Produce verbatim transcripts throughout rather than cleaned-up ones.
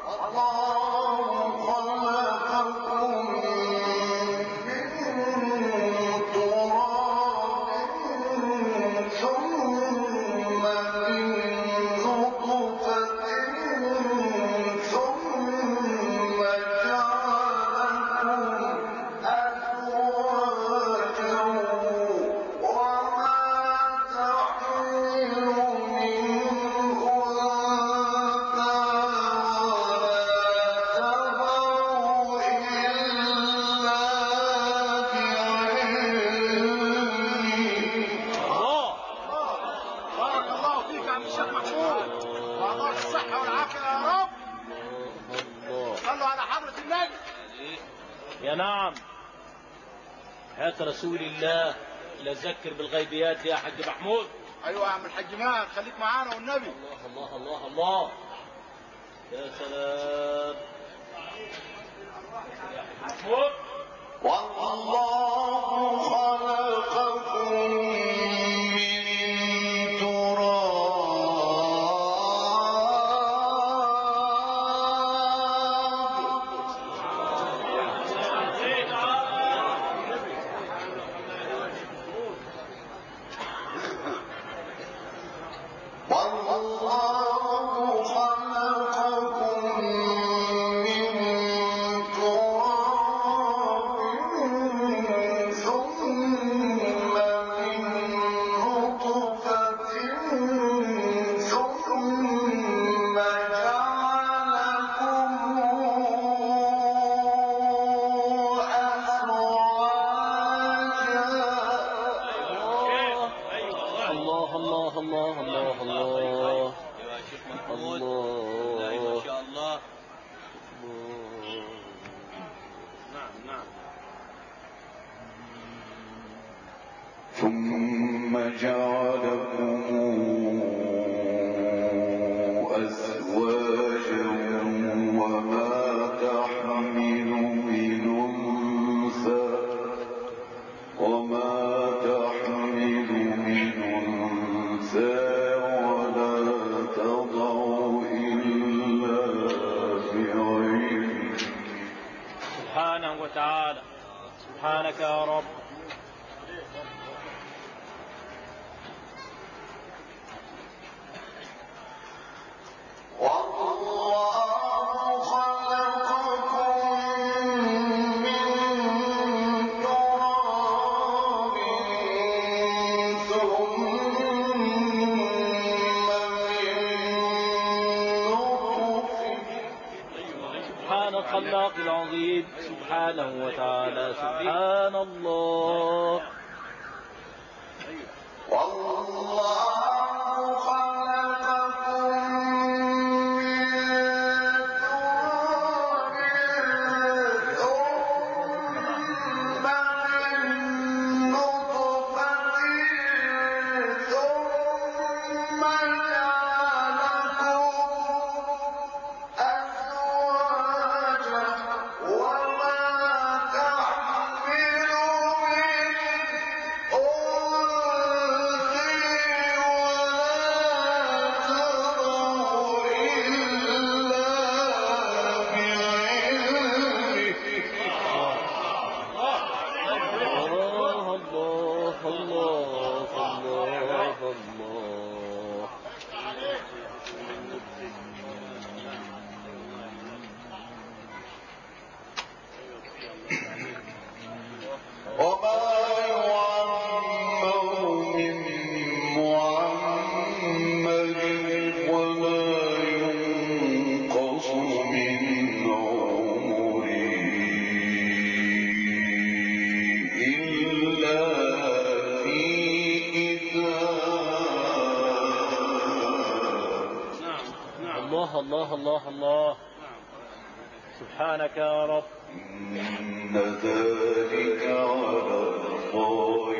يا نعم حياة رسول الله لذكر بالغيبيات يا حاج محمود. ايوه يا عم الحاج ماهر خليك معانا والنبي. الله الله الله الله يا سلام يا حاج محمود. والله خلقكم من تراب والله خلقكم من تراب ثم من نطفة ثم جعلكم أزواجا. الله الله الله الله الله يا شيخ محمود. الله ما شاء الله. نعم نعم. ثم جعلكم أزواجا وما تحمل من أنثى وما تحمل من أنثى ولا تضع إلا بعلمه. سبحانه وتعالى. سبحانك يا رب. والله خلقكم من تراب ثم من سبحان الخلاق العظيم سبحانه وتعالى. سبحان الله. والله خلقكم من تراب ثم من نطفة ثم جعلكم أزواجا وما تحمل وما يعمر من معمر وما ينقص من عمره إلا في كتاب. الله الله الله الله. سبحانك يا رب. إن ذلك على الله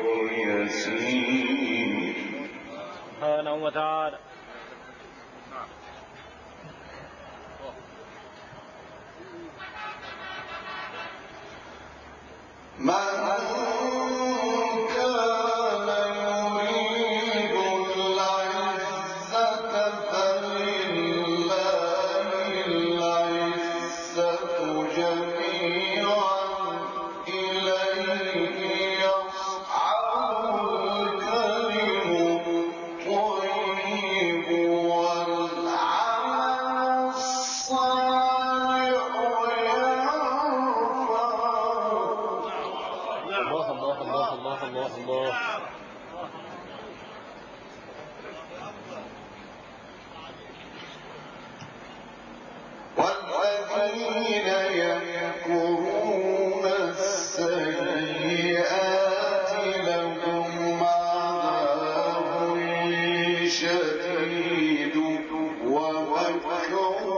يسير. سبحانه وتعالى. من كان يريد العزة فلله العزة يمكرون السيئات لهم عذاب شديد ومكر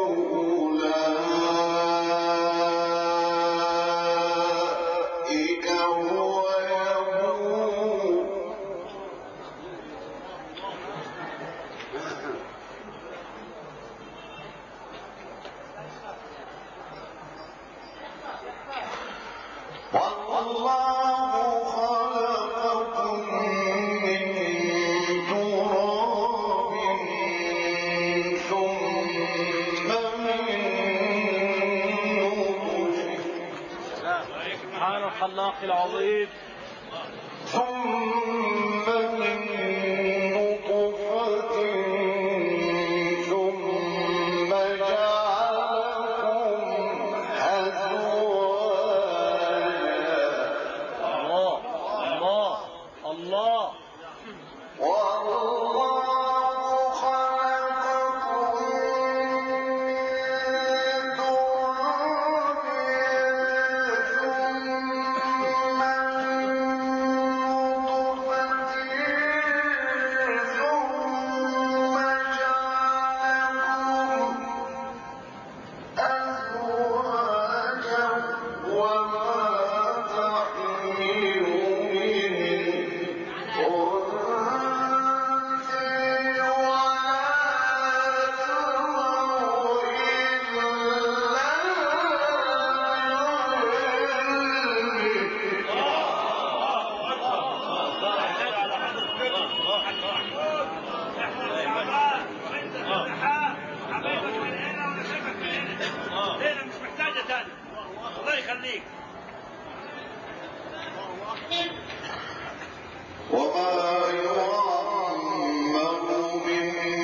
أولئك هو يبور. والله خلقكم من تراب ثم من نطفة سبحان الخلاق العظيم. ثم من نطفة ثم جعلكم أزواجا. الله الله الله. والله خلقكم من تراب ثم من نطفة ثم جعلكم أزواجا وما تحمل من أنثى ولا تضع ليلة مش محتاجة تاني. الله يخليك. وما يعمر من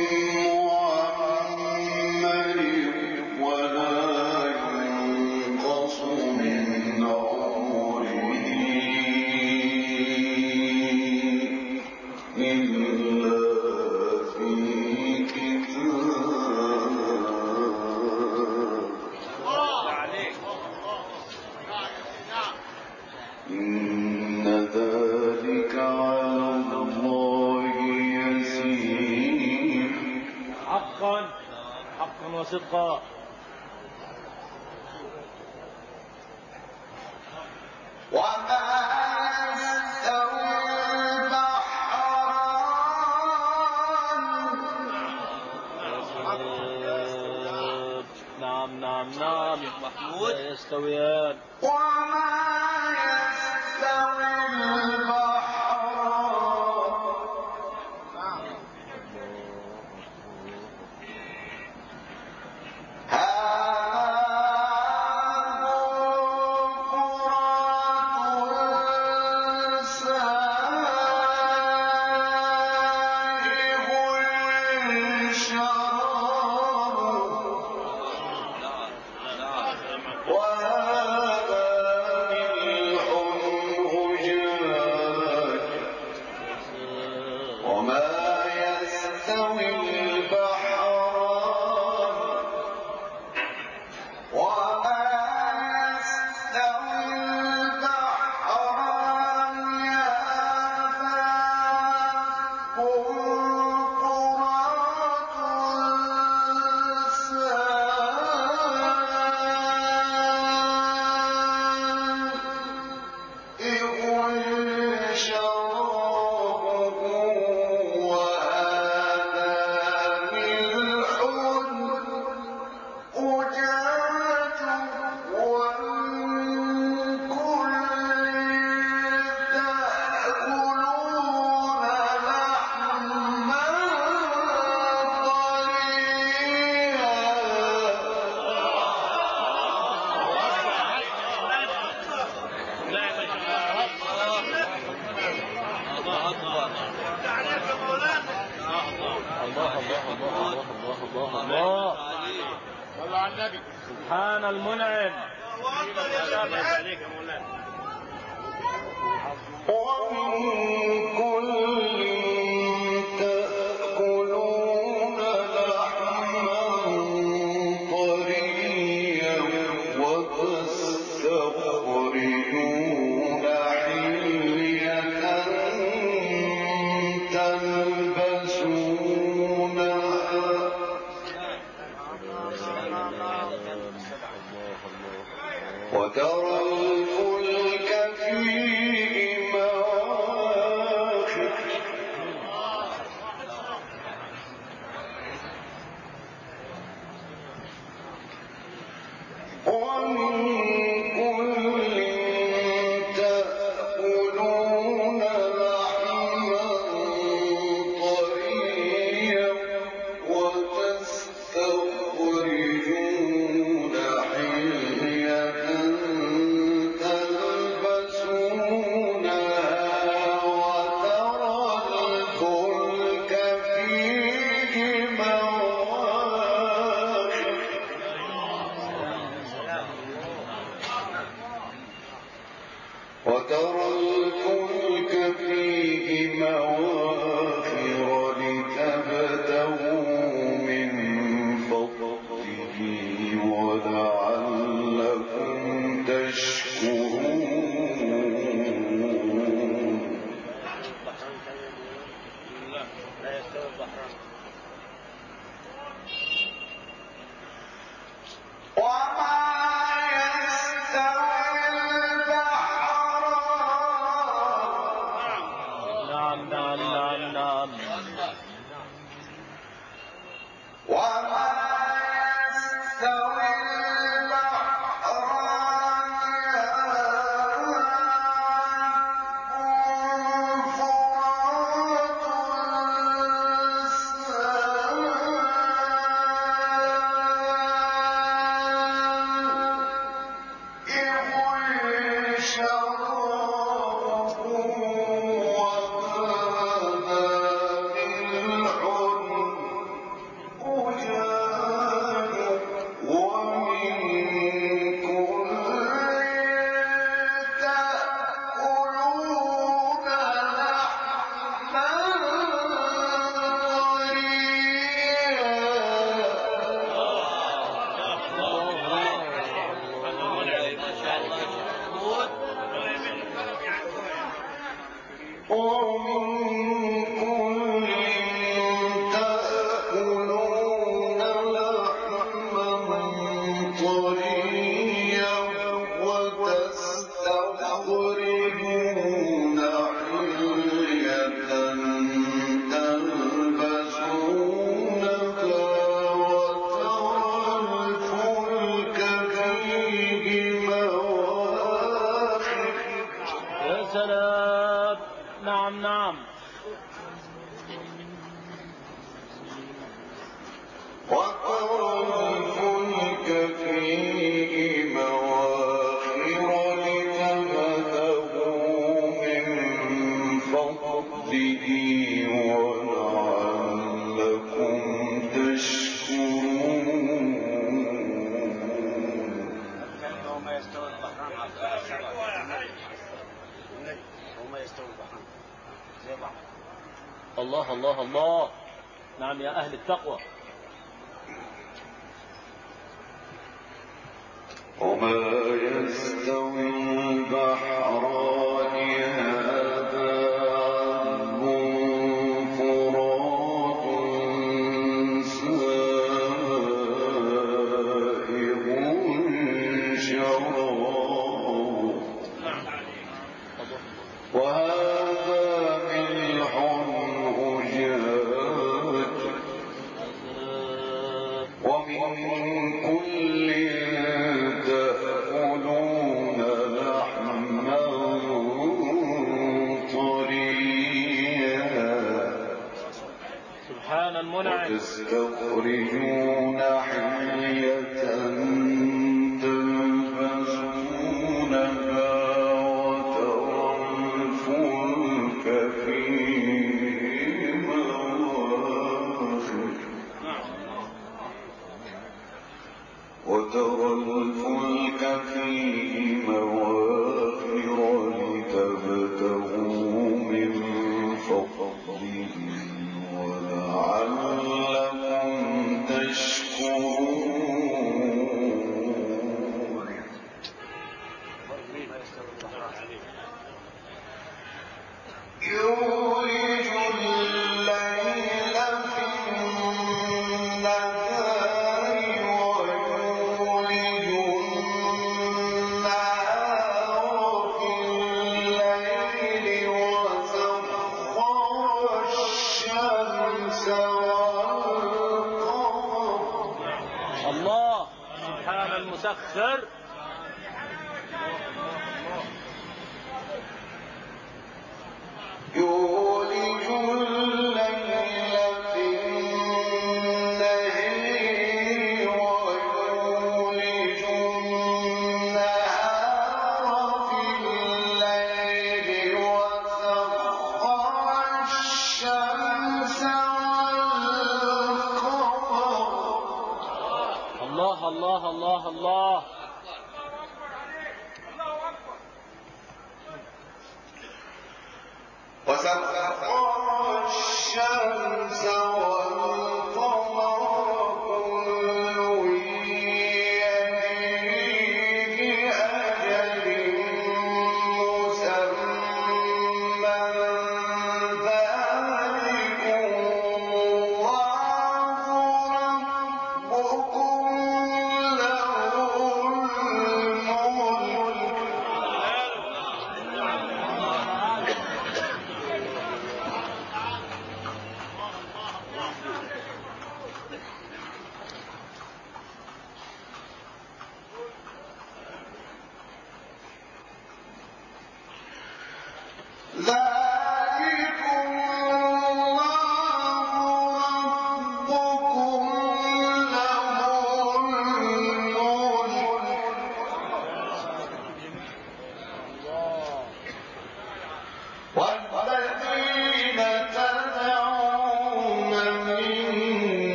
معمر ولا ينقص من عمره إلا في كتاب. إن ذلك على الله يسير. حقا حقا وصدقا. وما يستوي البحران. نعم نعم نعم محمود. لا يستويان. وما يستوي البحران هذا فرات سائغ شراب وهذا ملح أجاج. وما يستوي البحران وما يستوي البحران هذا فرات سائغ شرابه وهذا ملح أجاج ومن كل تأكلون لحما الله الله الله الله الله الله. صلوا على النبي. سبحان المنعم. ومن كل تأكلون لحما طريا وتستخرجون نعم. وما يستوي البحران الله الله الله. نعم يا أهل التقوى. وما يستوي البحران هذا عذب فرات سائغ شرابه وهذا ملح أجاج ومن كل تأكلون لحما طريا سبحان المنعم. وتستخرجون حلية تلبسونها وترى الفلك فيه مواخر وترى الفلك فيه مواخر لتبتغوا من فضله ولعلكم تشكرون. يولج الليل في النهار ويولج النهار في الليل وسخر الشمس والقمر. الله سبحان المسخر. يولج الليل في النهار ويولج النهار في الليل وسخر الشمس والقمر. الله الله الله الله. وسخر الشمس والقمر كل يجري لأجل مسمى ذلكم الله ربكم له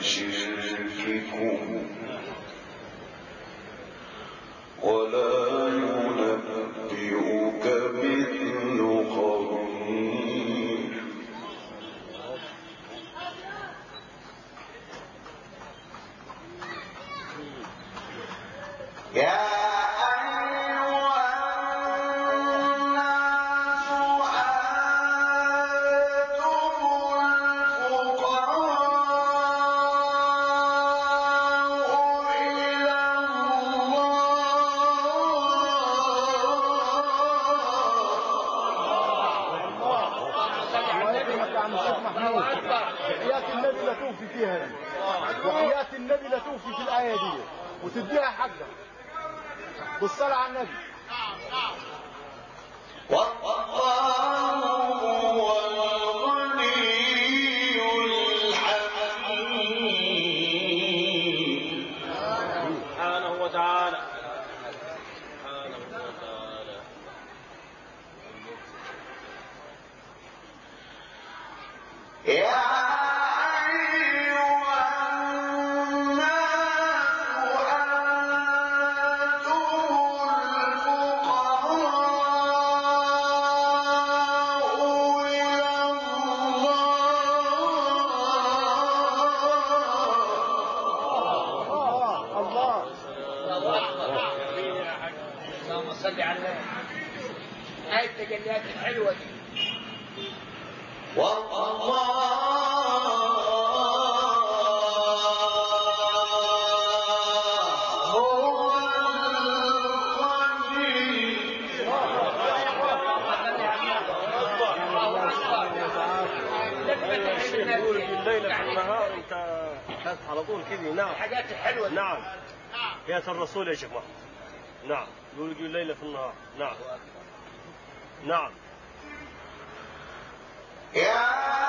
شرككم ولا ينبئك مثل خبير. يا وحياة النبي لا توفي في الآية دي وتديها حقها بالصلاة على النبي. والله هو الغني الحميد سبحانه وتعالى سبحانه وتعالى. يا صلي على النبي. هاي التجليات الحلوة دي. يقول الليلة في النهار انت خدت على طول كذي. نعم الحاجات الحلوة دي. نعم يا الرسول يا شيخ محمد. نعم يقول الليلة في النهار. نعم نعم يا